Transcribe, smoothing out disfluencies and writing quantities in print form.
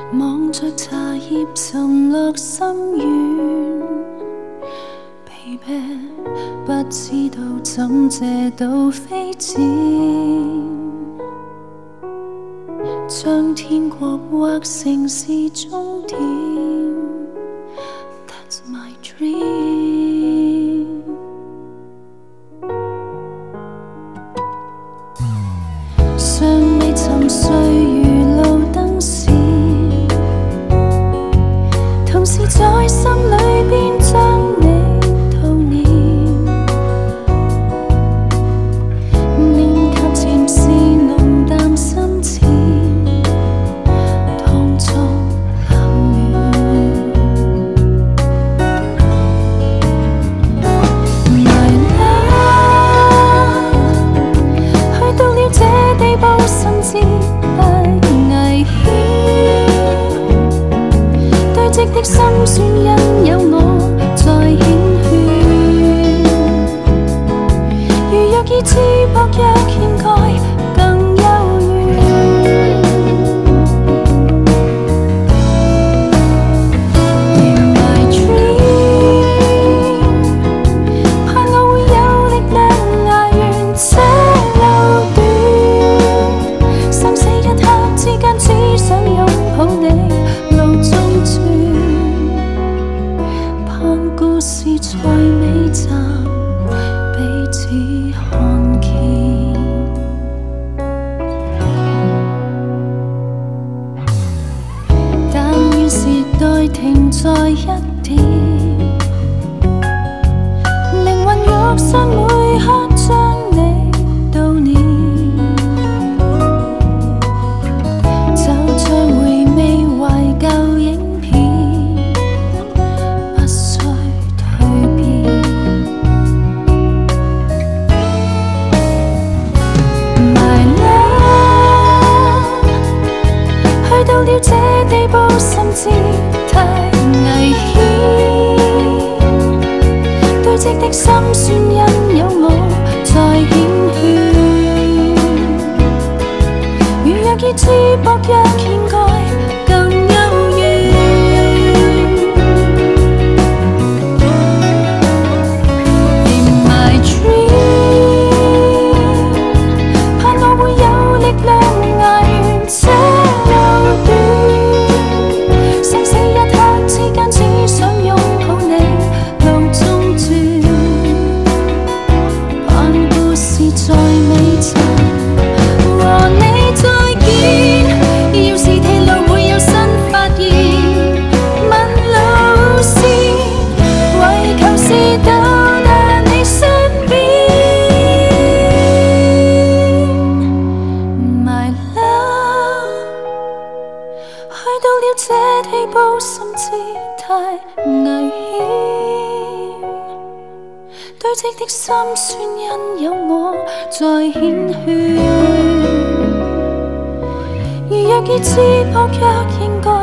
望着茶叶沉落心愿，疲惫不知道怎借到飞箭，将天國畫成是終點。That's my dream。尚未沉睡如路燈閃，同時在心裏邊將你悼念，念及漸是濃淡深淺，當中冷暖。My love， 去到了這地步，甚至太危險。堆積的心酸因有我在顯現，如若已知薄弱掩蓋更幽怨。In my dream， 盼我會有力量捱完這路段，生死一刻之間只想擁抱你，路中轉，盼故事在尾站彼此看見。但願時代停在一點，靈魂肉身每刻將你悼念，就像回味懷舊影片，不需蛻變。My love， 去到了這地步，甚至太危險。堆積的心酸因有我在顯現，如若已知薄弱掩蓋更幽怨。In my dream， 盼我會有力量捱完這路段，生死一刻之間只想擁抱你，路中轉，盼故事在尾站和你再見。要是鐵路會有新發現，問路線，為求是到達你身邊。My love， 去到了這地步，甚至太危險。堆積的心酸因有我在顯現，如若已知薄弱應該